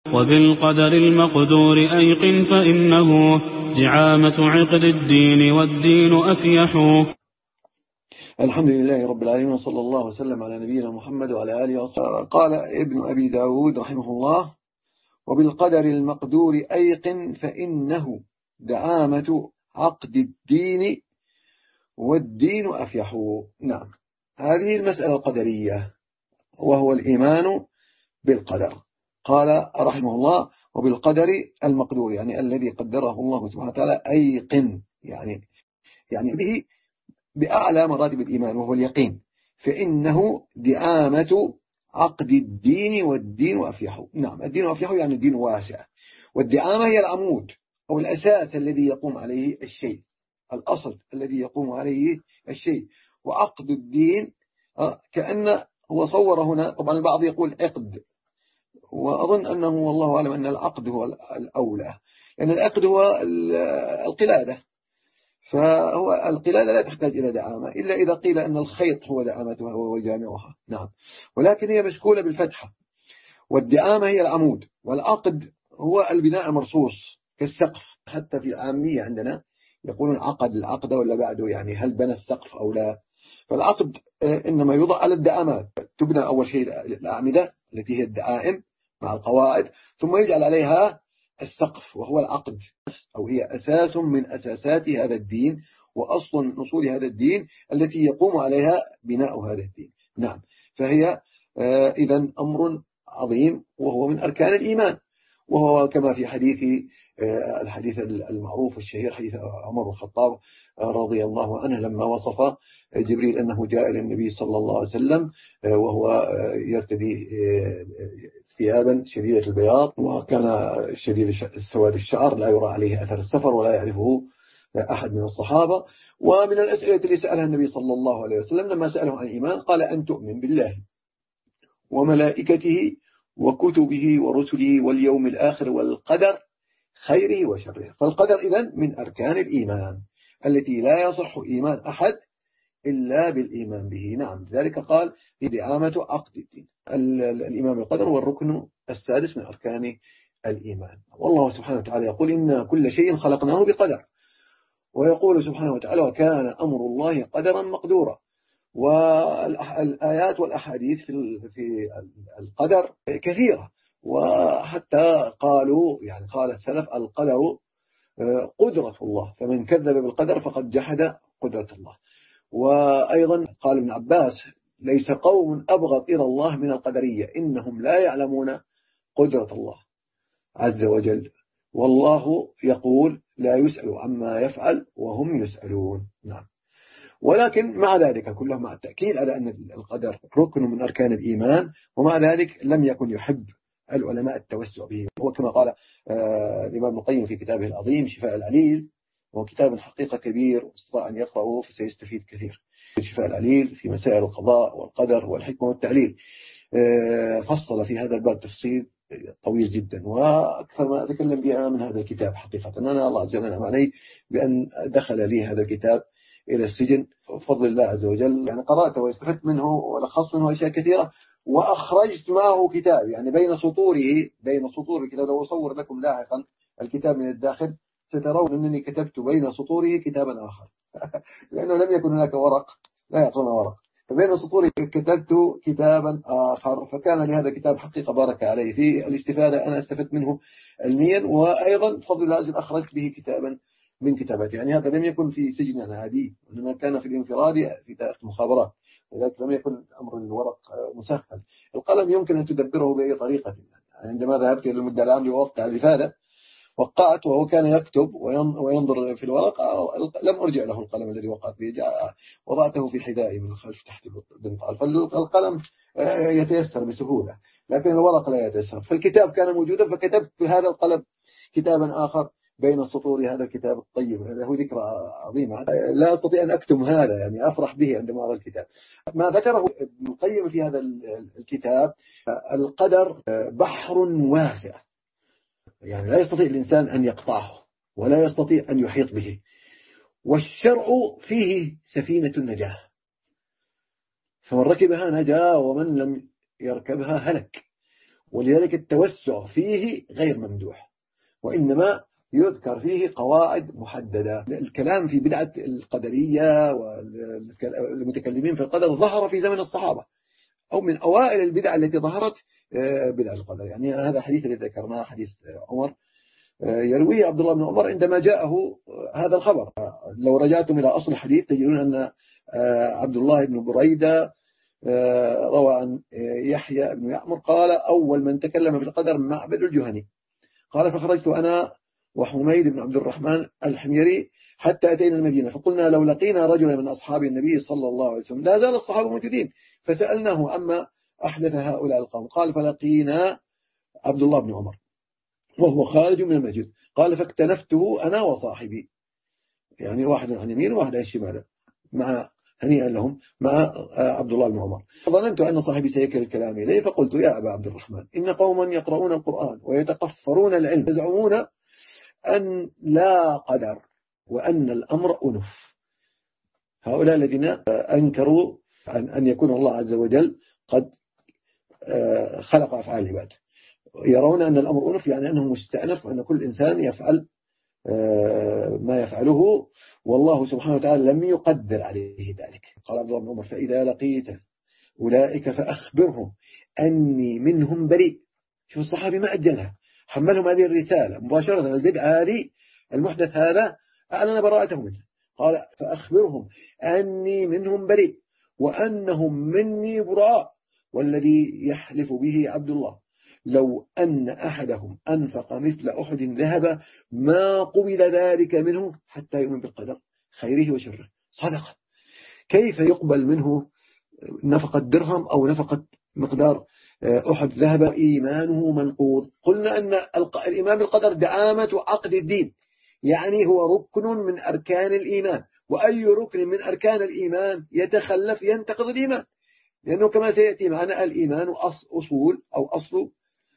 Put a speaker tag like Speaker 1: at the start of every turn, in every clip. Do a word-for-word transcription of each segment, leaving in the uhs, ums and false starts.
Speaker 1: وبالقدر المقدور أيقن فإنه زعامة عقد الدين والدين أفيح.
Speaker 2: الحمد لله رب العالمين وصلى الله وسلم على نبينا محمد وعلى آله وصحبه. قال ابن أبي داود رحمه الله: وبالقدر المقدور أيقن فإنه دعامة عقد الدين والدين أفيح. نعم، هذه المسألة القدرية وهو الإيمان بالقدر. قال رحمه الله: وبالقدر المقدور، يعني الذي قدره الله سبحانه وتعالى، أيقن يعني يعني به بأعلى مراتب الإيمان وهو اليقين، فإنه دعامة عقد الدين والدين أفيح. نعم، الدين أفيح يعني الدين واسع، والدعامة هي العمود أو الأساس الذي يقوم عليه الشيء، الأصل الذي يقوم عليه الشيء. وعقد الدين كأن هو صور هنا، طبعا البعض يقول عقد، وأظن أنه والله أعلم أن العقد هو الأولى، لأن العقد هو القلادة، فهو القلادة لا تحتاج إلى دعامة إلا إذا قيل أن الخيط هو دعامتها وجامعها. نعم، ولكن هي مشكولة بالفتحة. والدعامة هي العمود، والعقد هو البناء المرصوص كالسقف. حتى في العامية عندنا يقولون عقد العقد ولا بعده، يعني هل بنى السقف أو لا. فالعقد إنما يوضع على الدعامات، تبنى أول شيء الأعمدة التي هي الدعائم مع القواعد، ثم يجعل عليها السقف وهو العقد، أو هي أساس من أساسات هذا الدين وأصل من أصول هذا الدين التي يقوم عليها بناء هذا الدين. نعم، فهي إذن أمر عظيم وهو من أركان الإيمان، وهو كما في حديث الحديث المعروف الشهير، حديث عمر بن الخطاب رضي الله عنه لما وصف جبريل أنه جاء إلى النبي صلى الله عليه وسلم وهو يرتدي ثيابا شديدة البياض، وكان شديد السواد الشعر، لا يرى عليه أثر السفر ولا يعرفه أحد من الصحابة. ومن الأسئلة التي سألها النبي صلى الله عليه وسلم لما سأله عن الإيمان قال: أن تؤمن بالله وملائكته وكتبه ورسله واليوم الآخر والقدر خيره وشره. فالقدر إذن من أركان الإيمان التي لا يصح إيمان أحد إلا بالإيمان به. نعم، ذلك قال في دعامة عقد الدين. الإيمان بالقدر هو الركن السادس من أركان الإيمان. والله سبحانه وتعالى يقول: إن كل شيء خلقناه بقدر. ويقول سبحانه وتعالى: وكان أمر الله قدرا مقدورا. والآيات والأحاديث في القدر كثيرة، وحتى قالوا يعني قال السلف: القدر قدرة الله، فمن كذب بالقدر فقد جحد قدرة الله. وأيضا قال ابن عباس: ليس قوم أبغض إلى الله من القدرية، إنهم لا يعلمون قدرة الله عز وجل، والله يقول: لا يسأل عما يفعل وهم يسألون. نعم، ولكن مع ذلك كله مع التأكيد على أن القدر ركن من أركان الإيمان، ومع ذلك لم يكن يحب العلماء التوسع به. هو كما قال الإمام ابن القيم في كتابه العظيم شفاء العليل، وهو كتاب حقيقة كبير واستطاع أن يقرأه فسيستفيد كثير. شفاء العليل في مسائل القضاء والقدر والحكمة والتعليل، فصل في هذا الباب تفصيل طويل جدا، وأكثر ما أتكلم به أنا من هذا الكتاب حقيقة. أنا الله عز وجل نعم علي بأن دخل لي هذا الكتاب إلى السجن بفضل الله عز وجل، يعني قرأته واستفدت منه ولخصت منه أشياء كثيرة، وأخرجت معه كتاب يعني بين سطوره بين سطور الكتاب. لو أصور لكم لاحقا الكتاب من الداخل سترون أنني كتبت بين سطوره كتابا آخر لأنه لم يكن هناك ورق، لا يعطونا ورق، فبين سطوره كتبت كتابا آخر. فكان لهذا الكتاب حقيقة بارك عليه في الاستفادة، أنا استفدت منه علميا، وأيضا بفضل الله عز وجل أخرجت به كتابا من كتابات. يعني هذا لم يكن في سجن عادي، وإنما كان في الانفراد في دائرة المخابرات، لذلك لم يكن أمر الورق مسهل. القلم يمكن أن تدبره بأي طريقة. عندما ذهبت إلى المدة العام لوقت على الإفادة وقعت وهو كان يكتب وينظر في الورق، لم أرجع له القلم الذي وقعت به، وضعته في حذائي من الخلف تحت البنطال. فالقلم يتيسر بسهولة، لكن الورق لا يتيسر. فالكتاب كان موجودا، فكتبت بهذا القلم كتابا آخر بين السطور هذا الكتاب الطيب. هذا هو ذكرى عظيمة، لا أستطيع أن أكتم هذا، يعني أفرح به عندما أرى الكتاب. ما ذكره ابن القيم في هذا الكتاب: القدر بحر واسع، يعني لا يستطيع الإنسان أن يقطعه ولا يستطيع أن يحيط به، والشرع فيه سفينة النجاة، فمن ركبها نجا ومن لم يركبها هلك. ولذلك التوسع فيه غير ممدوح، وإنما يذكر فيه قواعد محددة. الكلام في بدعة القدرية والمتكلمين في القدر ظهر في زمن الصحابة، أو من أوائل البدع التي ظهرت بدع القدر. يعني هذا الحديث الذي ذكرناه حديث عمر يرويه عبد الله بن عمر عندما جاءه هذا الخبر. لو رجعتم إلى أصل الحديث تجدون أن عبد الله بن بريدة روى عن يحيى بن يعمر قال: أول من تكلم في القدر معبد الجهني. قال: فخرجت أنا وحميد بن عبد الرحمن الحميري حتى أتينا المدينة، فقلنا لو لقينا رجلا من أصحاب النبي صلى الله عليه وسلم. لا زال الصحابة موجودين، فسألناه أما أحدث هؤلاء القوم. قال: فلقينا عبد الله بن عمر وهو خارج من المسجد. قال: فاكتنفته أنا وصاحبي، يعني واحد عن يمين وواحد عن شمال، مع هنيئا لهم مع عبد الله بن عمر. فظننت أن صاحبي سيكل الكلام إليه، فقلت: يا أبا عبد الرحمن، إن قوما يقرؤون القرآن ويتقفرون العلم يزعمون أن لا قدر وأن الأمر أنف. هؤلاء الذين أنكروا أن يكون الله عز وجل قد خلق أفعال العباد، يرون أن الأمر أنف، يعني أنه مستأنف، وأن كل إنسان يفعل ما يفعله، والله سبحانه وتعالى لم يقدر عليه ذلك. قال عبد الله بن عمر: فإذا لقيت أولئك فأخبرهم أني منهم بريء. شوف الصحابي ما أجلها، حملهم هذه الرسالة مباشرة. البدعة هذه المحدث هذا أعلن براءته منه. قال: فأخبرهم أني منهم بريء وأنهم مني براء، والذي يحلف به عبد الله لو أن أحدهم أنفق مثل أحد ذهب ما قبل ذلك منه حتى يؤمن بالقدر خيره وشره. صدق. كيف يقبل منه نفقة درهم أو نفقة مقدار أحد ذهب إيمانه منقوض؟ قلنا أن الإيمان بالقدر دعامة عقد الدين، يعني هو ركن من أركان الإيمان، وأي ركن من أركان الإيمان يتخلف ينتقض الإيمان، لأنه كما سيأتي معنا الإيمان أصول أو أصل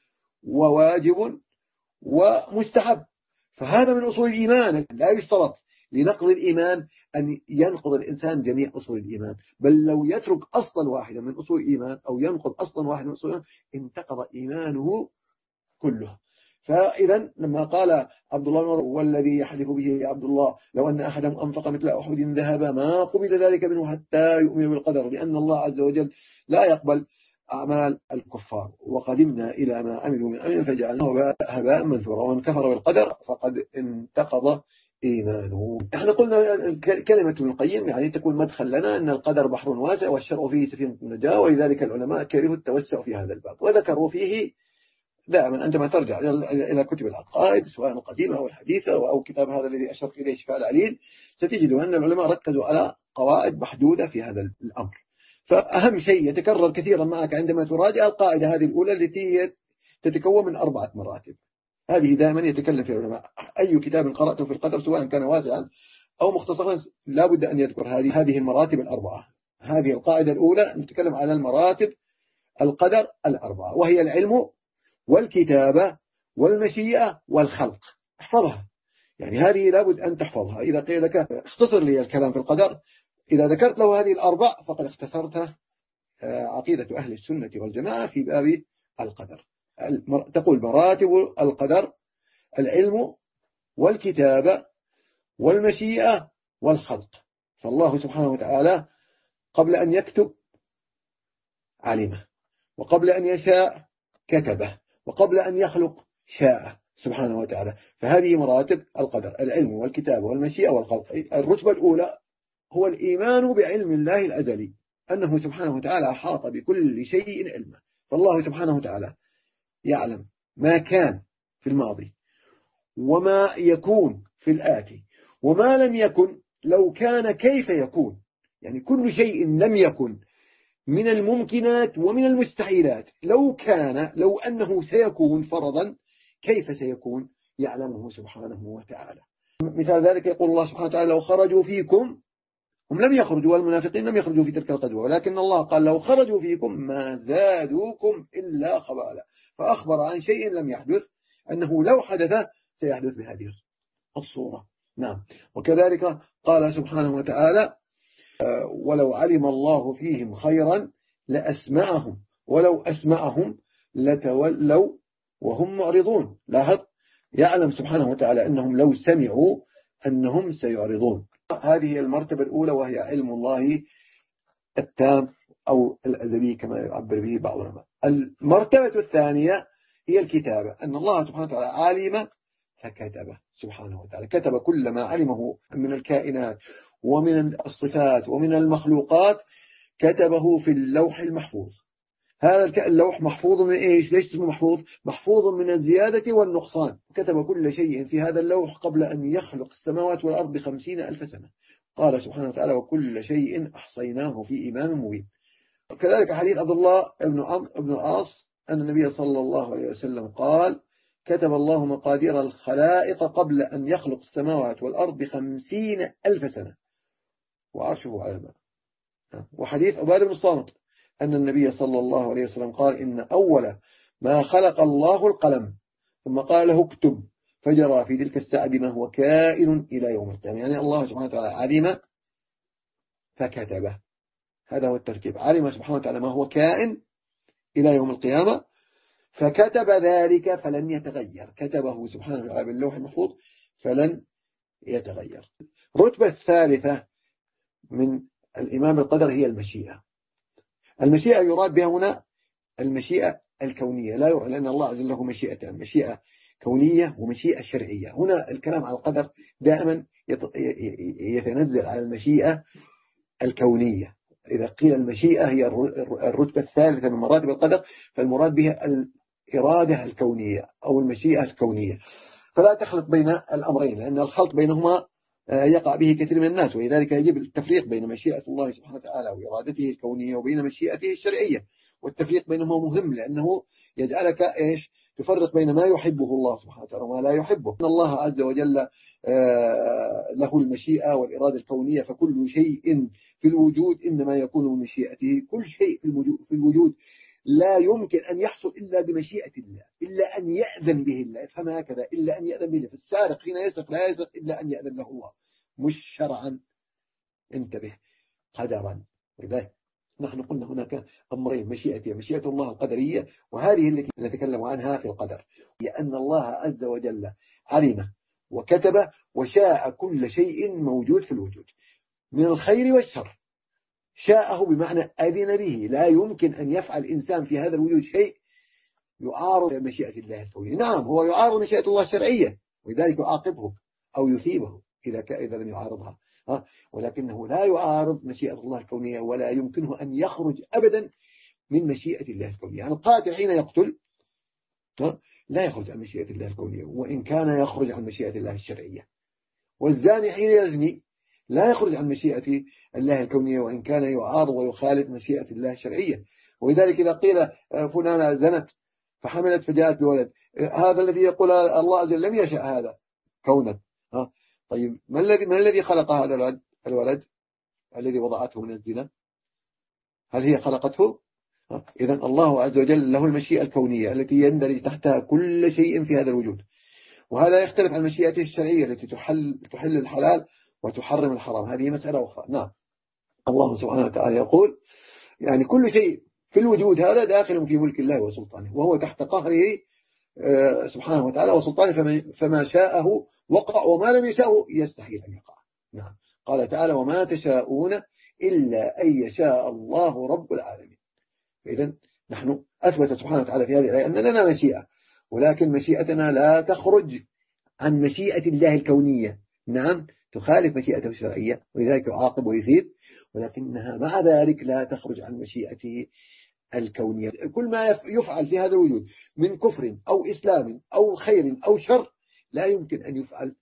Speaker 2: وواجب ومستحب، فهذا من أصول الإيمان. لا يشترط لنقض الإيمان أن ينقض الإنسان جميع أصول الإيمان، بل لو يترك أصلا واحدا من أصول الإيمان أو ينقض أصلا واحدا من أصول الإيمان انتقض إيمانه كله. فإذا لما قال عبد الله والذي يحلف به عبد الله لو أن أحدهم أنفق مثل أحد ذهب ما قبل ذلك منه حتى يؤمن بالقدر، لأن الله عز وجل لا يقبل أعمال الكفار. وقدمنا إلى ما عملوا من أمر فجعلناه هباء منثورا، ومن كفر بالقدر فقد انتقض إيمانه. احنا قلنا كلمة ابن القيم يعني تكون مدخل لنا أن القدر بحر واسع والشرع فيه سفينة النجاة، ولذلك العلماء كرهوا التوسع في هذا الباب، وذكروا فيه دائما عندما ترجع إلى كتب العقائد سواء القديمة أو الحديثة أو كتاب هذا الذي أشرت إليه شفاء العليل، ستجد أن العلماء ركزوا على قواعد محدودة في هذا الأمر. فأهم شيء يتكرر كثيرا معك عندما تراجع القاعدة هذه الأولى التي تتكون من أربعة مراتب. هذه دائما يتكلم فيها العلماء. أي كتاب قرأته في القدر سواء كان واسعا أو مختصرا لا بد أن يذكر هذه هذه المراتب الأربعة. هذه القاعدة الأولى نتكلم على المراتب القدر الأربعة، وهي العلم والكتابة والمشيئة والخلق. احفظها، يعني هذه لابد أن تحفظها. إذا قيل لك اختصر لي الكلام في القدر، إذا ذكرت له هذه الأربع فقد اختصرت عقيدة أهل السنة والجماعة في باب القدر. تقول مراتب القدر: العلم والكتابة والمشيئة والخلق. فالله سبحانه وتعالى قبل أن يكتب علمه، وقبل أن يشاء كتبه، وقبل أن يخلق شاء سبحانه وتعالى. فهذه مراتب القدر: العلم والكتابة والمشيئة والخلق. الرتبة الأولى هو الإيمان بعلم الله الأزلي، أنه سبحانه وتعالى أحاط بكل شيء علما. فالله سبحانه وتعالى يعلم ما كان في الماضي وما يكون في الآتي وما لم يكن لو كان كيف يكون، يعني كل شيء لم يكن من الممكنات ومن المستحيلات لو كان لو أنه سيكون فرضا كيف سيكون يعلمه سبحانه وتعالى. مثال ذلك يقول الله سبحانه وتعالى: لو خرجوا فيكم، هم لم يخرجوا والمنافقين لم يخرجوا في تلك الغزوة، ولكن الله قال: لو خرجوا فيكم ما زادوكم إلا خبالا. فأخبر عن شيء لم يحدث أنه لو حدث سيحدث بهذه الصورة. نعم. وكذلك قال سبحانه وتعالى: ولو علم الله فيهم خيرا لأسمعهم ولو أسمعهم لتولوا وهم معرضون. لاحظ، يعلم سبحانه وتعالى أنهم لو سمعوا أنهم سيعرضون. هذه المرتبة الأولى، وهي علم الله التام أو الأزلي كما يعبر به بعض العلماء. المرتبة الثانية هي الكتابة، أن الله سبحانه وتعالى عالم فكتبه سبحانه وتعالى، كتب كل ما علمه من الكائنات ومن الصفات ومن المخلوقات، كتبه في اللوح المحفوظ. هذا اللوح محفوظ من إيش؟ ليش اسمه محفوظ؟ محفوظ من الزيادة والنقصان. كتب كل شيء في هذا اللوح قبل أن يخلق السماوات والأرض بخمسين ألف سنة. قال سبحانه وتعالى: وكل شيء أحصيناه في إمام مبين. كذلك حديث عبد الله بن عمرو بن العاص أن النبي صلى الله عليه وسلم قال: كتب الله مقادير الخلائق قبل أن يخلق السماوات والأرض بخمسين ألف سنة وعرشه على الماء. وحديث عبادة بن الصامت أن النبي صلى الله عليه وسلم قال: إن أول ما خلق الله القلم، ثم قال له اكتب، فجرى في تلك الساعة بما هو كائن إلى يوم القيامة. يعني الله سبحانه وتعالى علم فكتبه، هذا هو الترتيب. علم سبحانه وتعالى ما هو كائن إلى يوم القيامة فكتب ذلك فلن يتغير، كتبه سبحانه وتعالى باللوح المحفوظ فلن يتغير. الرتبة الثالثة من الإمام القدر هي المشيئة. المشيئة يراد بها هنا المشيئة الكونية، لا يرى، لأن الله عز وجل له مشيئتان: مشيئة كونية ومشيئة شرعية. هنا الكلام عن القدر دائما يتنزل على المشيئة الكونية. إذا قيل المشيئة هي الرتبة الثالثة من مراتب القدر، فالمراد بها الإرادة الكونية أو المشيئة الكونية. فلا تخلط بين الأمرين، لأن الخلط بينهما يقع به كثير من الناس، ولذلك يجب التفريق بين مشيئة الله سبحانه وتعالى وإرادته الكونية وبين مشيئته الشرعية. والتفريق بينهما مهم، لأنه يجعلك إيش؟ تفرق بين ما يحبه الله سبحانه وتعالى وما لا يحبه. إن الله عز وجل له المشيئة والإرادة الكونية، فكل شيء في الوجود إنما يكون بمشيئته. كل شيء في الوجود لا يمكن أن يحصل إلا بمشيئة الله، إلا أن يأذن به الله. افهم هكذا: إلا أن يأذن به. فالسارق حين يسرق لا يسرق إلا أن يأذن له الله، مش شرعا، انتبه، قدرا. لذلك نحن قلنا هناك أمرين: مشيئة مشيئة الله القدرية، وهذه التي نتكلم عنها في القدر، لأن الله عز وجل علم وكتب وشاء كل شيء موجود في الوجود من الخير والشر. شاءه بمعنى أذن به. لا يمكن أن يفعل إنسان في هذا الوجود شيء يعارض مشيئة الله الكونية. نعم، هو يعارض مشيئة الله الشرعية، ولذلك يعاقبه أو يثيبه إذا إذا لم يعارضها، ولكنه لا يعارض مشيئة الله الكونية، ولا يمكنه أن يخرج أبدا من مشيئة الله الكونية. يعني القاتل حين يقتل لا يخرج عن مشيئة الله الكونية، وإن كان يخرج عن مشيئة الله الشرعية. والزاني حين يزني لا يخرج عن مشيئة الله الكونية، وإن كان يعارض ويخالف مشيئة الله الشرعية. ولذلك إذا قيل فلانة زنت فحملت فجاءت بولد، هذا الذي يقول الله عز وجل لم يشاء هذا كونا. ها طيب، ما الذي ما الذي خلق هذا الولد الولد الذي وضعته من الزنا؟ هل هي خلقته؟ إذا الله عز وجل له المشيئة الكونية التي يندرج تحتها كل شيء في هذا الوجود، وهذا يختلف عن مشيئته الشرعية التي تحل تحل الحلال وتحرم الحرام. هذه مسألة أخرى. نعم، الله سبحانه وتعالى يقول يعني كل شيء في الوجود هذا داخل في ملك الله وسلطانه، وهو تحت قهره سبحانه وتعالى وسلطانه، فما شاءه وقع وما لم يشاءه يستحيل أن يقع. نعم، قال تعالى: وما تشاءون إلا أن يشاء الله رب العالمين. فإذا نحن أثبت سبحانه وتعالى في هذه الآية أن لنا مشيئة، ولكن مشيئتنا لا تخرج عن مشيئة الله الكونية. نعم، تخالف مشيئته الشرعية، ولذلك يعاقب ويثيب، ولكنها مع ذلك لا تخرج عن مشيئته الكونية. كل ما يفعل في هذا الوجود من كفر أو إسلام أو خير أو شر لا يمكن أن يفعل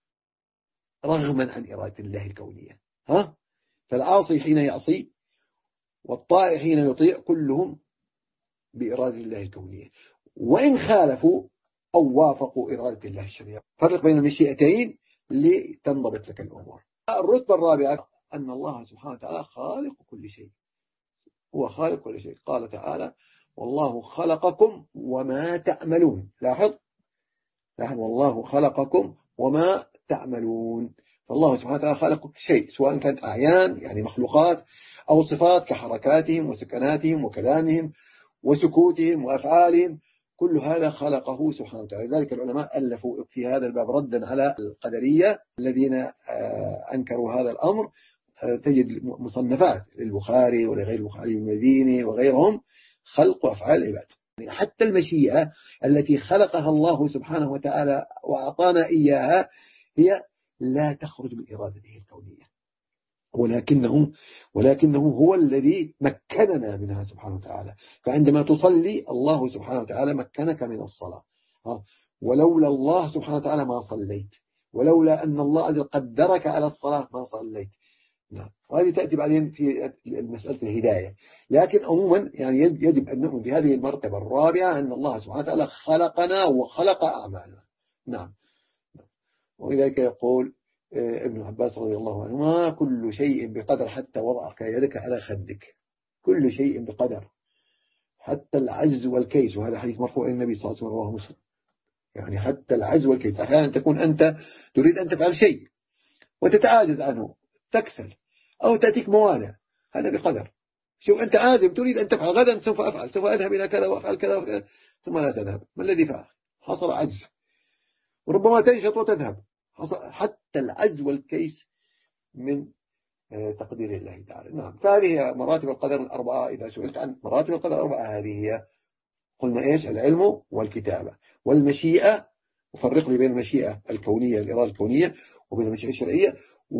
Speaker 2: رغما عن إرادة الله الكونية. ها؟ فالعاصي حين يعصي والطائع حين يطيع كلهم بإرادة الله الكونية، وإن خالفوا أو وافقوا إرادة الله الشرعية. فرق بين المشيئتين لتنضبط لك الأمور. الرتبة الرابعة أن الله سبحانه وتعالى خالق كل شيء، هو خالق كل شيء. قال تعالى: والله خلقكم وما تعملون. لاحظ لاحظ والله خلقكم وما تعملون. فالله سبحانه وتعالى خالق كل شيء، سواء كانت أعيان يعني مخلوقات، أو صفات كحركاتهم وسكناتهم وكلامهم وسكوتهم وأفعالهم، كل هذا خلقه سبحانه وتعالى. لذلك العلماء ألفوا في هذا الباب ردا على القدرية الذين أنكروا هذا الأمر. تجد مصنفات للبخاري ولغير البخاري المديني وغيرهم خلق أفعال العباد. حتى المشيئة التي خلقها الله سبحانه وتعالى وأعطانا إياها هي لا تخرج من إرادته الكونية، ولكنه ولكنه هو الذي مكننا منها سبحانه وتعالى. فعندما تصلي الله سبحانه وتعالى مكنك من الصلاة، ولولا الله سبحانه وتعالى ما صليت، ولولا أن الله عز وجل قدرك على الصلاة ما صليت. نعم. وهذه تأتي بعدين في مسألة الهداية. لكن عموما يعني يجب أن نؤمن بهذه المرتبة الرابعة أن الله سبحانه وتعالى خلقنا وخلق أعمالنا. نعم. ولذلك يقول ابن عباس رضي الله عنه: ما كل شيء بقدر حتى وضعك يدك على خدك. كل شيء بقدر حتى العجز والكيس. وهذا حديث مرفوع إلى النبي صلى الله عليه وسلم رواه مسلم. يعني حتى العجز والكيس، أحيانا تكون أنت تريد أن تفعل شيء وتتعاجز عنه، تكسل أو تأتيك موانع، هذا بقدر. شوف أنت عازم تريد أن تفعل، غدا سوف أفعل، سوف أذهب إلى كذا وأفعل كذا وكذا، ثم لا تذهب. ما الذي فعل؟ حصل عجز. وربما تنشط وتذهب. حتى العجز والكيس من تقدير الله تعالى. نعم. فهذه مراتب القدر الأربعة. إذا سئلت عن مراتب القدر الأربعة هذه هي، قلنا إيش؟ العلم والكتابة والمشيئة. وفرق لي بين المشيئة الكونية الإرادة الكونية وبين المشيئة الشرعية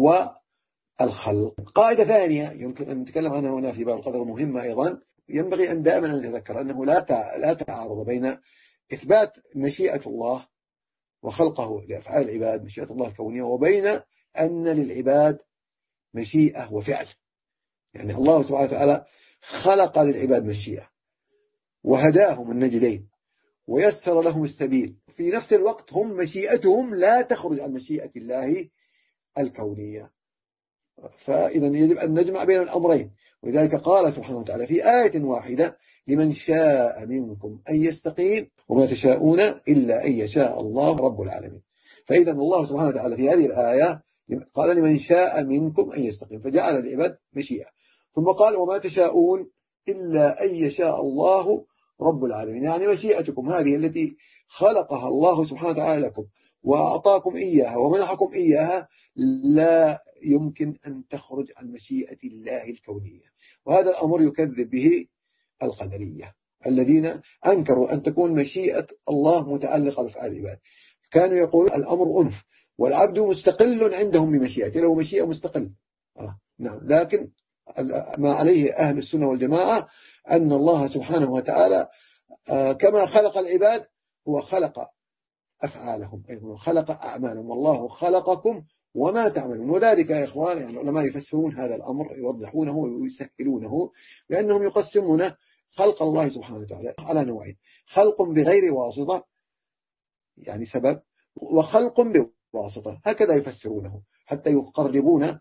Speaker 2: والخلق. قاعدة ثانية يمكن أن نتكلم عنها هنا في باب القدر مهمة أيضا، ينبغي أن دائما أن نتذكر أنه لا لا تعارض بين إثبات مشيئة الله وخلقه لأفعال العباد، مشيئة الله الكونية، وبين أن للعباد مشيئة وفعل. يعني الله سبحانه وتعالى خلق للعباد مشيئة وهداهم النجدين ويسر لهم السبيل، في نفس الوقت هم مشيئتهم لا تخرج عن مشيئة الله الكونية. فإذا يجب أن نجمع بين الأمرين. ولذلك قال سبحانه وتعالى في آية واحدة: لمن شاء منكم أن يستقيم وما تشاءون إلا أن يشاء الله رب العالمين. فإذا الله سبحانه وتعالى في هذه الآية قال: لمن شاء منكم أن يستقيم، فجعل العباد مشيئة. ثم قال: وما تشاءون إلا أن يشاء الله رب العالمين. يعني مشيئتكم هذه التي خلقها الله سبحانه وتعالى لكم وأعطاكم إياها ومنحكم إياها لا يمكن أن تخرج عن مشيئة الله الكونية. وهذا الأمر يكذب به القدرية الذين أنكروا أن تكون مشيئة الله متعلقة بأفعال العباد. كانوا يقولون الأمر أنف والعبد مستقل عندهم بمشيئته، له مشيئة مستقل. آه نعم. لكن ما عليه أهل السنة والجماعة أن الله سبحانه وتعالى آه كما خلق العباد هو خلق أفعالهم أيضا، خلق أعمالهم. والله خلقكم وما تعملون. وذلك يا إخوان يعني العلماء يفسرون هذا الأمر، يوضحونه ويسهلونه، لأنهم يقسمون خلق الله سبحانه وتعالى على نوعين: خلق بغير واسطة يعني سبب، وخلق بواسطة. هكذا يفسرونه حتى يقربون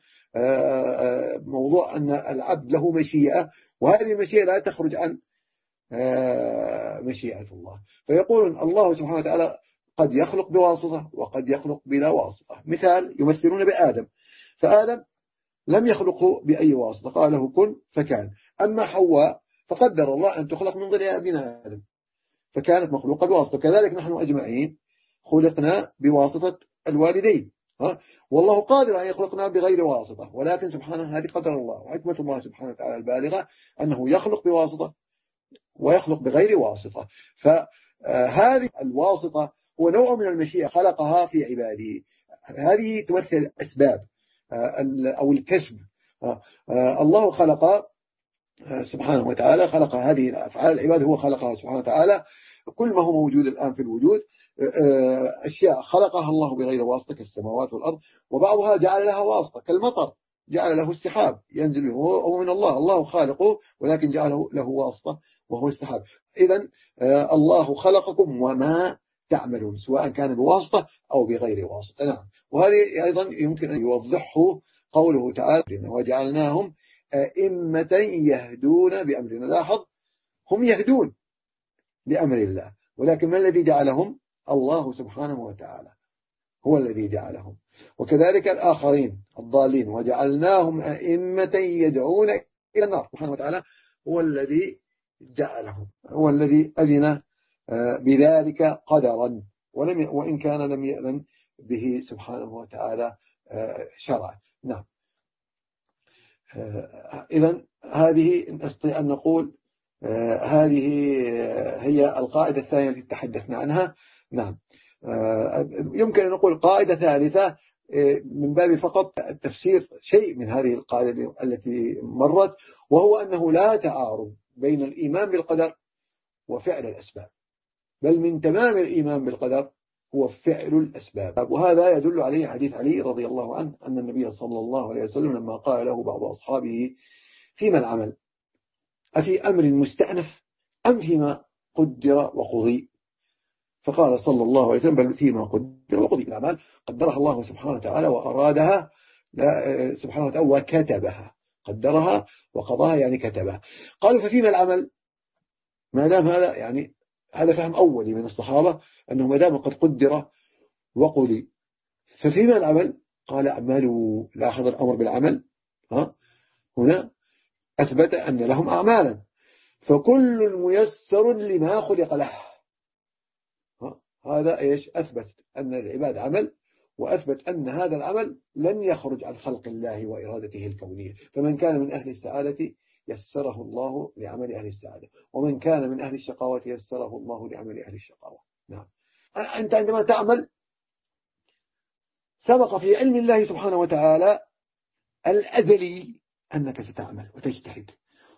Speaker 2: موضوع أن العبد له مشيئة، وهذه المشيئة لا تخرج عن مشيئة الله. فيقولون الله سبحانه وتعالى قد يخلق بواسطة وقد يخلق بلا واسطة. مثال يمثلون بآدم، فآدم لم يخلقه بأي واسطة، قال له كن فكان. أما حواء فقدر الله أن تخلق من ضلع أبينا آدم فكانت مخلوقة بواسطة. كذلك نحن أجمعين خلقنا بواسطة الوالدين، ها؟ والله قادر أن يخلقنا بغير واسطة، ولكن سبحانه هذه قدر الله وحكمة الله سبحانه وتعالى البالغة أنه يخلق بواسطة ويخلق بغير واسطة. فهذه الواسطة هو نوع من المشيئة خلقها في عباده. هذه تمثل الأسباب أو الكسب. الله خلق سبحانه وتعالى خلق هذه أفعال العباد، هو خلقها سبحانه وتعالى. كل ما هو موجود الآن في الوجود أشياء خلقها الله بغير واسطة كالسماوات والأرض، وبعضها جعل لها واسطة كالمطر، جعل له السحاب ينزل هو من الله، الله خالقه ولكن جعله له واسطة وهو السحاب. إذن الله خلقكم وما تعملون سواء كان بواسطة أو بغير واسطة. نعم. وهذه أيضا يمكن أن يوضحه قوله تعالى: وجعلناهم أئمة يهدون بأمرنا. لاحظ هم يهدون بأمر الله، ولكن من الذي جعلهم؟ الله سبحانه وتعالى هو الذي جعلهم. وكذلك الآخرين الضالين: وجعلناهم أئمة يدعون إلى النار. سبحانه وتعالى هو الذي جعله، هو الذي أذن بذلك قدرا، ولم وإن كان لم يأذن به سبحانه وتعالى شرعا. نعم. إذن هذه نستطيع أن نقول هذه هي القاعدة الثانية التي تحدثنا عنها. نعم. يمكن أن نقول قاعدة ثالثة من باب فقط تفسير شيء من هذه القاعدة التي مرت، وهو أنه لا تعارض بين الإيمان بالقدر وفعل الأسباب، بل من تمام الإيمان بالقدر هو فعل الأسباب. وهذا يدل عليه حديث علي رضي الله عنه أن النبي صلى الله عليه وسلم لما قال له بعض أصحابه فيما العمل، أفي أمر مستأنف أم فيما قدر وقضي؟ فقال صلى الله عليه وسلم بل فيما قدر وقضي. الأعمال قدرها الله سبحانه وتعالى وأرادها سبحانه وتعالى وكتبها، قدرها وقضاها يعني كتبها. قالوا ففيما العمل؟ ما دام هذا يعني هذا فهم أولي من الصحابة أنه ما دام قد قدر وقضي ففيما العمل؟ قال أعملوا. لاحظ الأمر بالعمل ها هنا أثبت أن لهم أعمالا، فكل ميسر لما خلق له. هذا إيش أثبت أن العباد عمل، وأثبت أن هذا العمل لن يخرج عن خلق الله وإرادته الكونية. فمن كان من أهل السعادة يسره الله لعمل أهل السعادة، ومن كان من أهل الشقاوة يسره الله لعمل أهل الشقاوة. نعم. أنت عندما تعمل سبق في علم الله سبحانه وتعالى الأزلي أنك ستعمل وتجتهد،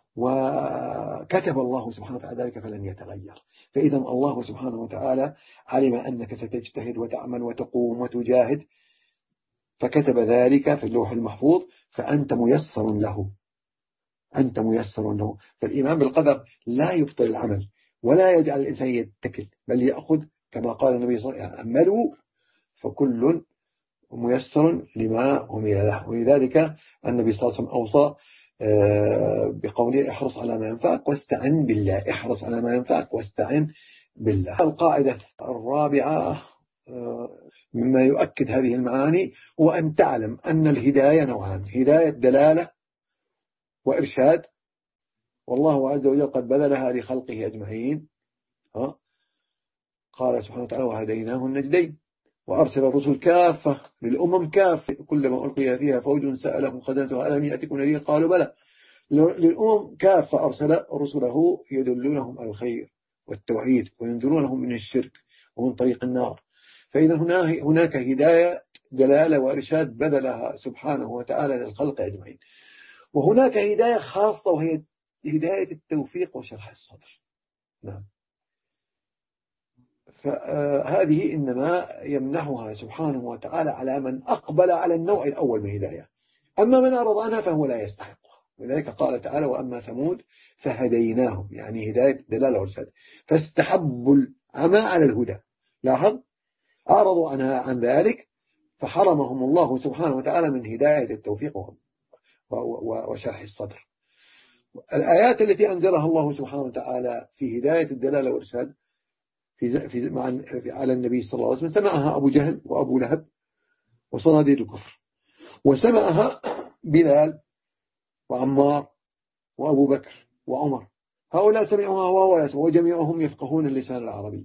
Speaker 2: وكتب الله سبحانه وتعالى ذلك فلن يتغير. فإذا الله سبحانه وتعالى علم أنك ستجتهد وتعمل وتقوم وتجاهد، فكتب ذلك في اللوح المحفوظ، فأنت ميسر له، أنت ميسر له. فالإيمان بالقدر لا يبطل العمل ولا يجعل الإنسان يتكل، بل يأخذ كما قال النبي صلى الله عليه وسلم أعملوا فكل ميسر لما أمر له. ولذلك النبي صلى الله عليه وسلم أوصى بقوله احرص على ما ينفعك واستعن بالله، احرص على ما ينفعك واستعن بالله. القاعدة الرابعة مما يؤكد هذه المعاني هو أن تعلم أن الهداية نوعان: هداية دلالة وإرشاد، والله عز وجل قد بذلها لخلقه أجمعين. قال سبحانه وتعالى وهديناه النجدين، وأرسل الرسل كافة للأمم كافة، كلما ألقي فيها فوج سألهم خزنتها ألم يأتكم نذير قالوا بلى. للأمم كافة أرسل رسله يدلونهم على الخير والتوحيد وينذرونهم من الشرك ومن طريق النار. فإذا هناك هداية دلالة وإرشاد بذلها سبحانه وتعالى للخلق أجمعين، وهناك هداية خاصة وهي هداية التوفيق وشرح الصدر. نعم. فهذه إنما يمنحها سبحانه وتعالى على من أقبل على النوع الأول من الهداية، أما من أعرض عنها فهو لا يستحقها. ولذلك قال تعالى وأما ثمود فهديناهم، يعني هداية دلالة وإرشاد، فاستحبوا العمى على الهدى. لاحظ، أعرضوا عنها عن ذلك فحرمهم الله سبحانه وتعالى من هداية التوفيق وشرح الصدر. الآيات التي أنزلها الله سبحانه وتعالى في هداية الدلالة والإرشاد في في مع على النبي صلى الله عليه وسلم سمعها أبو جهل وأبو لهب وصناديد الكفر، وسمعها بلال وعمار وأبو بكر وعمر، هؤلاء سمعوها وهو يسمع، وجميعهم يفقهون اللسان العربي.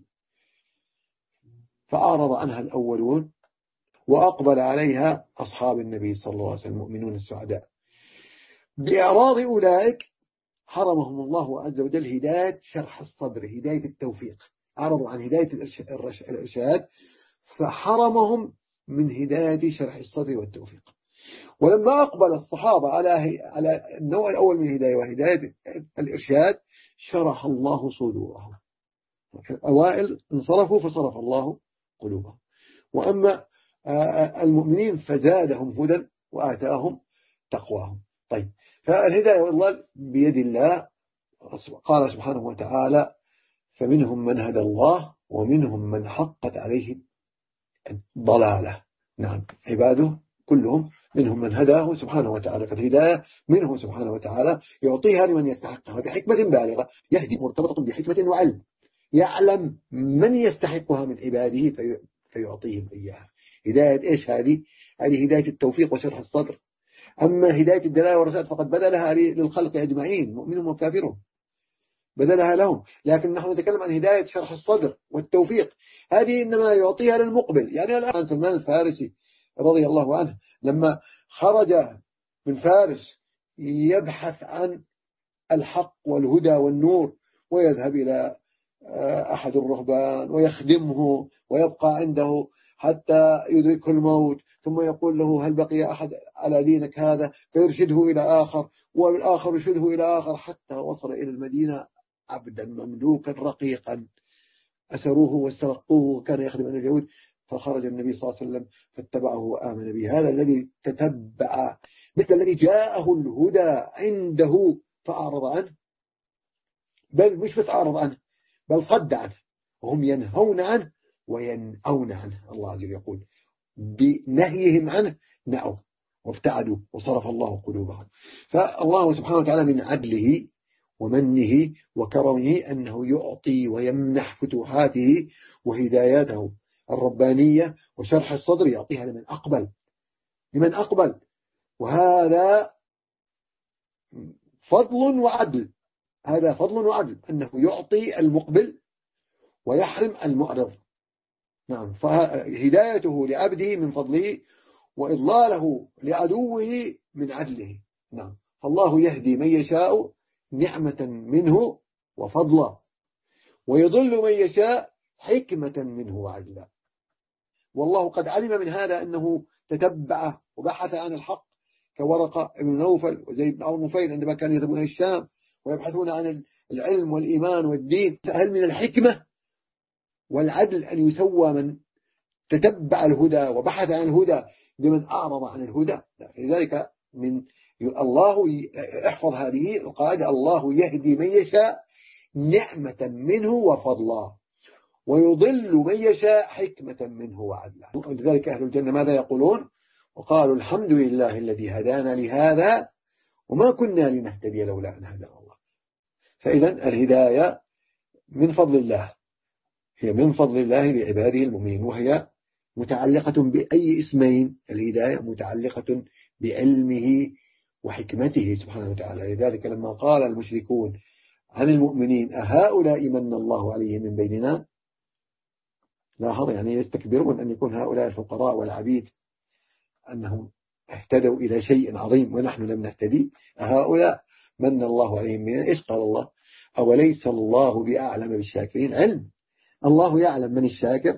Speaker 2: فأعرض عنها الأولون وأقبل عليها أصحاب النبي صلى الله عليه وسلم المؤمنون السعداء. بإعراض أولئك حرمهم الله عز وجل هداية شرح الصدر، هداية التوفيق. أعرضوا عن هداية الإرشاد فحرمهم من هداية شرح الصدر والتوفيق. ولما أقبل الصحابة على على النوع الأول من الهداية وهداية الإرشاد شرح الله صدورهم. الأوائل انصرفوا فصرف الله قلوبهم، وأما المؤمنين فزادهم هدى وآتاهم تقواهم. طيب، فالهداية والله بيد الله. قال سبحانه وتعالى فمنهم من هدى الله ومنهم من حقت عليه الضلالة. نعم، عباده كلهم منهم من هداه سبحانه وتعالى، فالهداية منه سبحانه وتعالى يعطيها لمن يستحقها بحكمة بالغة، يهدي مرتبطة بحكمة وعلم، يعلم من يستحقها من عباده في فيعطيهم إياها. هداية إيش هذه؟ هذه هداية التوفيق وشرح الصدر. أما هداية الدلالة والرشاد فقد بذلها للخلق أجمعين مؤمنهم وكافرهم. بذلها لهم. لكن نحن نتكلم عن هداية شرح الصدر والتوفيق، هذه إنما يعطيها للمقبل. يعني الآن سلمان الفارسي رضي الله عنه لما خرج من فارس يبحث عن الحق والهدى والنور، ويذهب إلى أحد الرهبان ويخدمه ويبقى عنده حتى يدركه الموت، ثم يقول له هل بقي أحد على دينك هذا، فيرشده إلى آخر، والآخر يرشده إلى آخر، حتى وصل إلى المدينة عبدا مملوكا رقيقا أسروه واسترقوه وكان يخدم عن اليهود. فخرج النبي صلى الله عليه وسلم فاتبعه وآمن به. هذا الذي تتبع، مثل الذي جاءه الهدى عنده فأعرض عنه، بل مش بس أعرض عنه بل صد عنه، وهم ينهون عنه وينأون عنه. الله عز وجل يقول بنهيهم عنه نأوا وابتعدوا وصرف الله قلوبهم. فالله سبحانه وتعالى من عدله ومنه وكرمه أنه يعطي ويمنح فتوحاته وهداياته الربانية وشرح الصدر يعطيها لمن أقبل لمن أقبل وهذا فضل وعدل. هذا فضل وعدل أنه يعطي المقبل ويحرم المعرض. نعم، فهدايته لعبده من فضله وإضلاله لعدوه من عدله. نعم، فالله يهدي من يشاء نعمة منه وفضلا، ويضل من يشاء حكمة منه وعدلا. والله قد علم من هذا أنه تتبع وبحث عن الحق كورقة بن نوفل وزيد بن عمرو نفيل عندما كانوا يذهبون إلى الشام ويبحثون عن العلم والإيمان والدين. هل من الحكمة والعدل أن يسوى من تتبع الهدى وبحث عن الهدى بمن أعرض عن الهدى؟ لذلك من الله احفظ هذه القاعدة: الله يهدي من يشاء نعمة منه وفضلا، ويضل من يشاء حكمة منه وعدلا. ولذلك أهل الجنة ماذا يقولون؟ وقالوا الحمد لله الذي هدانا لهذا وما كنا لنهتدي لولا أن هدانا الله. فإذا الهداية من فضل الله، هي من فضل الله لعباده المؤمنين، وهي متعلقة بأي اسمين؟ الهداية متعلقة بعلمه وحكمته سبحانه وتعالى. لذلك لما قال المشركون عن المؤمنين أهؤلاء من الله عليهم من بيننا، لاحظ يعني يستكبرون أن يكون هؤلاء الفقراء والعبيد أنهم اهتدوا إلى شيء عظيم ونحن لم نهتدي. هؤلاء من الله عليهم من إيش؟ قال الله أوليس الله بأعلم بالشاكرين. علم الله يعلم من الشاكر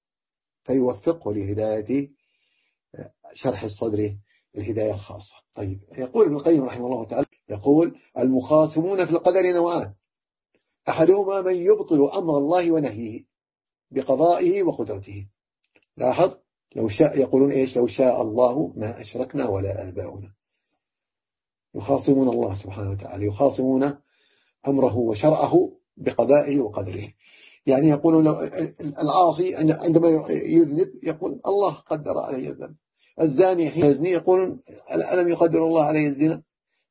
Speaker 2: فيوفقه لهداية شرح الصدر الهداية الخاصة. طيب، يقول ابن القيم رحمه الله تعالى، يقول المخاصمون في القدر نوعان: أحدهما من يبطل أمر الله ونهيه بقضائه وقدرته. لاحظ، لو شاء يقولون إيش؟ لو شاء الله ما أشركنا ولا آباؤنا. يخاصمون الله سبحانه وتعالى، يخاصمون أمره وشرعه بقضائه وقدره. يعني يقولون العاصي عندما يذنب يقول الله قدر عليه الذنب، الزاني حين يزني يقولون ألم يقدر الله عليه الزنا.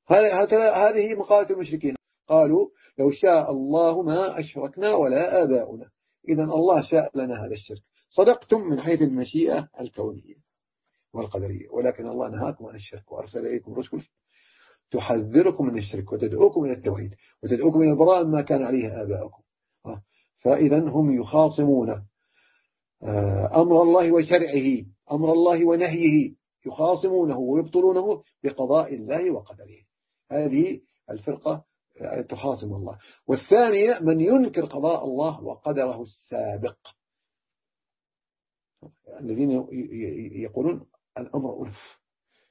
Speaker 2: هذه مقالة المشركين، قالوا لو شاء الله ما أشركنا ولا آباؤنا. إذن الله شاء لنا هذا الشرك. صدقتم من حيث المشيئة الكونية والقدرية، ولكن الله نهاكم عن الشرك وأرسل إليكم رسل تحذركم من الشرك وتدعوكم إلى التوحيد وتدعوكم إلى البراءة ما كان عليه آباؤكم. فإذا هم يخاصمون أمر الله وشرعه، أمر الله ونهيه، يخاصمونه ويبطلونه بقضاء الله وقدره. هذه الفرقة تخاصم الله. والثانية من ينكر قضاء الله وقدره السابق، الذين يقولون الأمر أنف،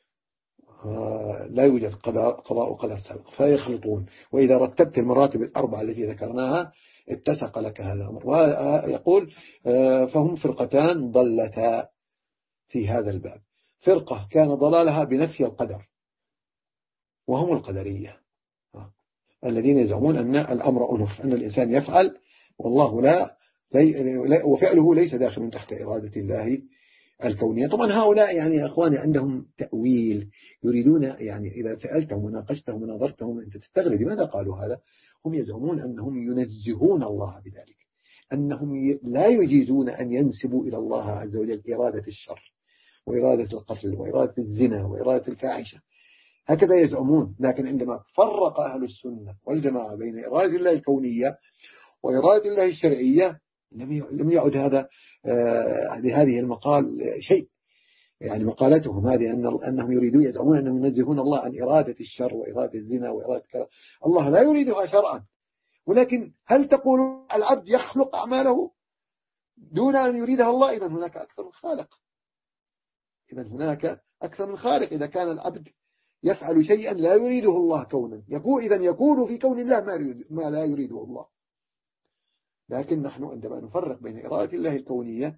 Speaker 2: لا يوجد قضاء وقدر سابق، فيخلطون. وإذا رتبت المراتب الأربعة التي ذكرناها اتسق لك هذا الأمر. ويقول فهم فرقتان ضلتا في هذا الباب: فرقة كان ضلالها بنفي القدر وهم القدرية الذين يزعمون أن الأمر أنف، أن الإنسان يفعل والله لا وفعله ليس داخل تحت إرادة الله الكونية. طبعا هؤلاء يعني يا أخواني عندهم تأويل، يريدون يعني إذا سألتهم وناقشتهم ونظرتهم أنت تستغرب لماذا قالوا هذا. هم يزعمون أنهم ينزهون الله بذلك، أنهم لا يجيزون أن ينسبوا إلى الله عز وجل إرادة الشر وإرادة القتل وإرادة الزنا وإرادة الفاحشة. هكذا يزعمون. لكن عندما فرق أهل السنة والجماعة بين إرادة الله الكونية وإرادة الله الشرعية لم يعد هذا لهذه المقال شيء. يعني مقالتهم هذه أن أنهم يريدون يزعمون أنهم ينزهون الله عن إرادة الشر وإرادة الزنا وإرادة كذا. الله لا يريدها شرعا، ولكن هل تقول العبد يخلق أعماله دون أن يريدها الله؟ إذن هناك أكثر من خالق. إذن هناك أكثر من خالق. إذا كان العبد يفعل شيئا لا يريده الله كونا، يكون إذن يكون في كون الله ما, يريد ما لا يريده الله. لكن نحن عندما نفرق بين إرادة الله الكونية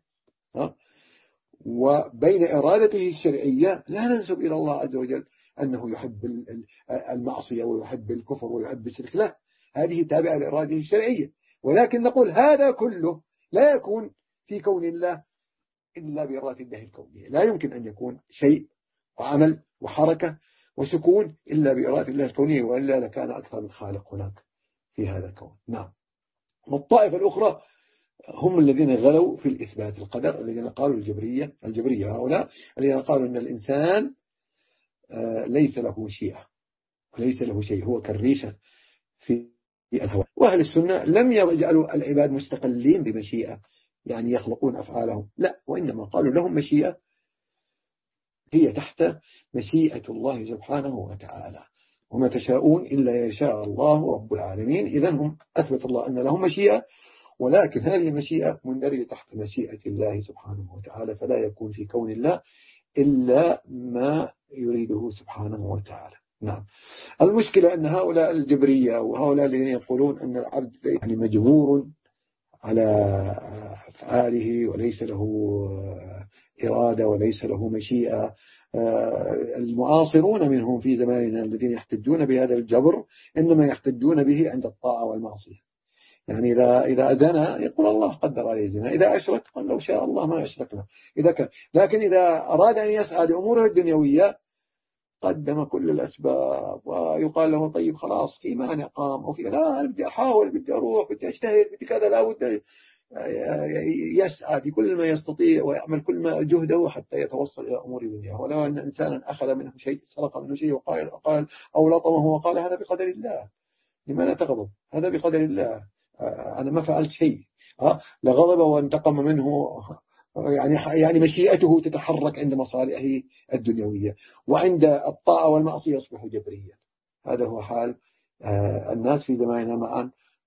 Speaker 2: وبين إرادته الشرعية لا ننسب إلى الله عز وجل أنه يحب المعصية ويحب الكفر ويحب الشرك، لا، هذه تابعة لإرادته الشرعية. ولكن نقول هذا كله لا يكون في كون الله إلا بإرادة الله الكونية. لا يمكن أن يكون شيء وعمل وحركة وسكون إلا بإرادة الله الكونية، وإلا لكان أكثر من خالق هناك في هذا الكون. نعم. والطائفة الأخرى هم الذين غلوا في الإثبات القدر، الذين قالوا الجبرية الجبرية هؤلاء الذين قالوا أن الإنسان ليس له مشيئة وليس له شيء، هو كالريشة في الهواء. وأهل السنة لم يجعلوا العباد مستقلين بمشيئة، يعني يخلقون أفعالهم، لا، وإنما قالوا لهم مشيئة هي تحت مشيئة الله سبحانه وتعالى، وما تشاءون إلا يشاء الله رب العالمين. إذن هم أثبت الله أن لهم مشيئة، ولكن هذه المشيئة مندرجة تحت مشيئة الله سبحانه وتعالى، فلا يكون في كون الله إلا ما يريده سبحانه وتعالى. نعم. المشكلة أن هؤلاء الجبرية وهؤلاء الذين يقولون أن العبد يعني مجبور على أفعاله وليس له إرادة وليس له مشيئة، المعاصرون منهم في زماننا الذين يحتجون بهذا الجبر إنما يحتجون به عند الطاعة والمعصية. يعني إذا إذا أزنى يقول الله قدر عليه زنا، إذا أشرك قال لو شاء الله ما أشركنا، إذا كان. لكن إذا أراد أن يسعى لأموره الدنيوية قدم كل الأسباب، ويقال له طيب خلاص في مانع قام أو في لا، أنا بدي أحاول، بدي أروح، بدي أجتهد، بدي كذا، لا بد يسعى بكل ما يستطيع ويعمل كل ما جهده حتى يتوصل إلى أمور دنياه. ولو أن إنسانا أخذ منه شيء، سرق منه شيء وقال قال أو لطمه وقال هذا بقدر الله، لماذا تغضب؟ هذا بقدر الله، أنا ما فعلت شيء. لغضب وانتقم منه، يعني يعني مشيئته تتحرك عند مصالحه الدنيوية، وعند الطاعة والمعصية يصبح جبريا. هذا هو حال الناس في زماننا مع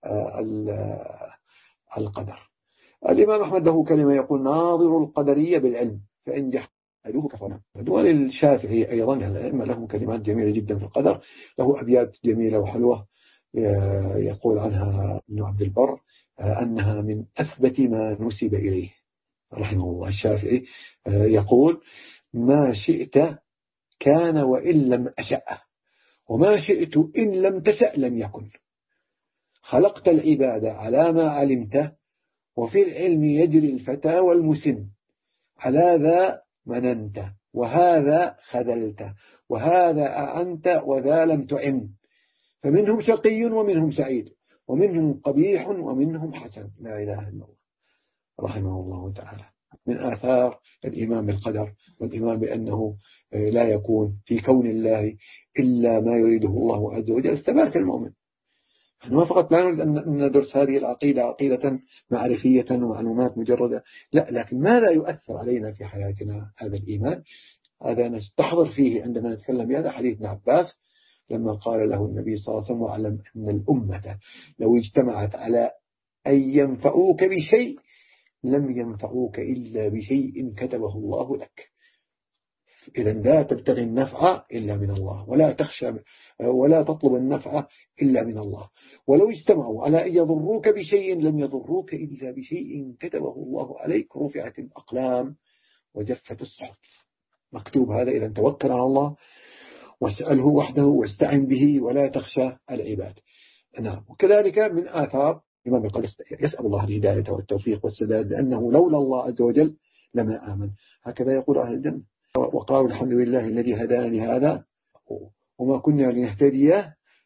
Speaker 2: القدر. الإمام أحمد له كلمة يقول ناظر القدرية بالعلم فإن جحدوه كفرنا. وللشافعي أيضا الأئمة لهم كلمات جميلة جدا في القدر، له أبيات جميلة وحلوة يقول عنها ابن عبد البر أنها من أثبت ما نسب إليه رحمه الله. الشافعي يقول ما شئت كان وإن لم أشأ، وما شئت إن لم تشأ لم يكن، خلقت العباد على ما علمت، وفي العلم يجري الفتى والمسن، على ذا مننت وهذا خذلت، وهذا أعنت وذا لم تعن، فمنهم شقي ومنهم سعيد، ومنهم قبيح ومنهم حسن. لا إله إلا الله رحمه الله تعالى. من آثار الإيمان بالقدر والإيمان بأنه لا يكون في كون الله إلا ما يريده الله عز وجل ثبات المؤمن. نحن فقط لا نريد أن ندرس هذه العقيدة عقيدة معرفية ومعلومات مجردة، لا، لكن ماذا يؤثر علينا في حياتنا هذا الإيمان؟ هذا نستحضر فيه عندما نتكلم بهذا حديث ابن عباس لما قال له النبي صلى الله عليه وسلم واعلم أن الأمة لو اجتمعت على أن ينفعوك بشيء لم ينفعوك إلا بشيء كتبه الله لك. إذا لا تبتغي النفع إلا من الله، ولا تخشى ولا تطلب النفع إلا من الله. ولو اجتمعوا على أن يضروك بشيء لم يضروك إلا بشيء كتبه الله عليك، رفعت الأقلام وجفت الصحف. مكتوب هذا. إذا توكل على الله واسأله وحده واستعن به ولا تخشى العباد. نعم. وكذلك من آثار الإمام القدر يسأل الله الهداية والتوفيق والسداد، لأنه لولا الله عز وجل لما آمن. هكذا يقول أهل الجنة وقالوا الحمد لله الذي هدانا لهذا وما كنا لنهتدي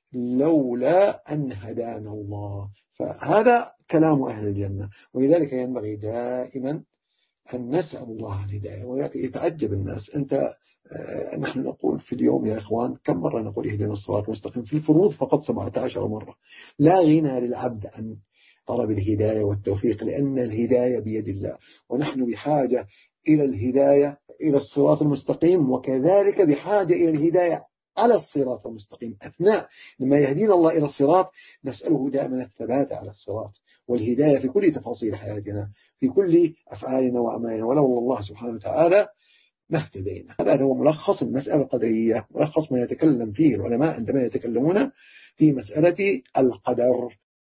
Speaker 2: لولا أن هدانا الله. فهذا كلام أهل الجنة. ولذلك ينبغي دائما أن نسأل الله الهداية. ويتعجب الناس، أنت نحن نقول في اليوم يا إخوان كم مرة نقول اهدنا الصراط المستقيم؟ في الفروض فقط سبعة عشر مرة. لا غنى للعبد عن طلب الهداية والتوفيق، لأن الهداية بيد الله، ونحن بحاجة إلى الهداية إلى الصراط المستقيم، وكذلك بحاجة إلى الهداية على الصراط المستقيم. أثناء لما يهدينا الله إلى الصراط نسأله دائما الثبات على الصراط والهداية في كل تفاصيل حياتنا، في كل أفعالنا وأعمالنا، ولولا الله سبحانه وتعالى ما اهتدينا. هذا هو ملخص المسألة القدرية، ملخص ما يتكلم فيه العلماء عندما يتكلمون في مسألة القدر.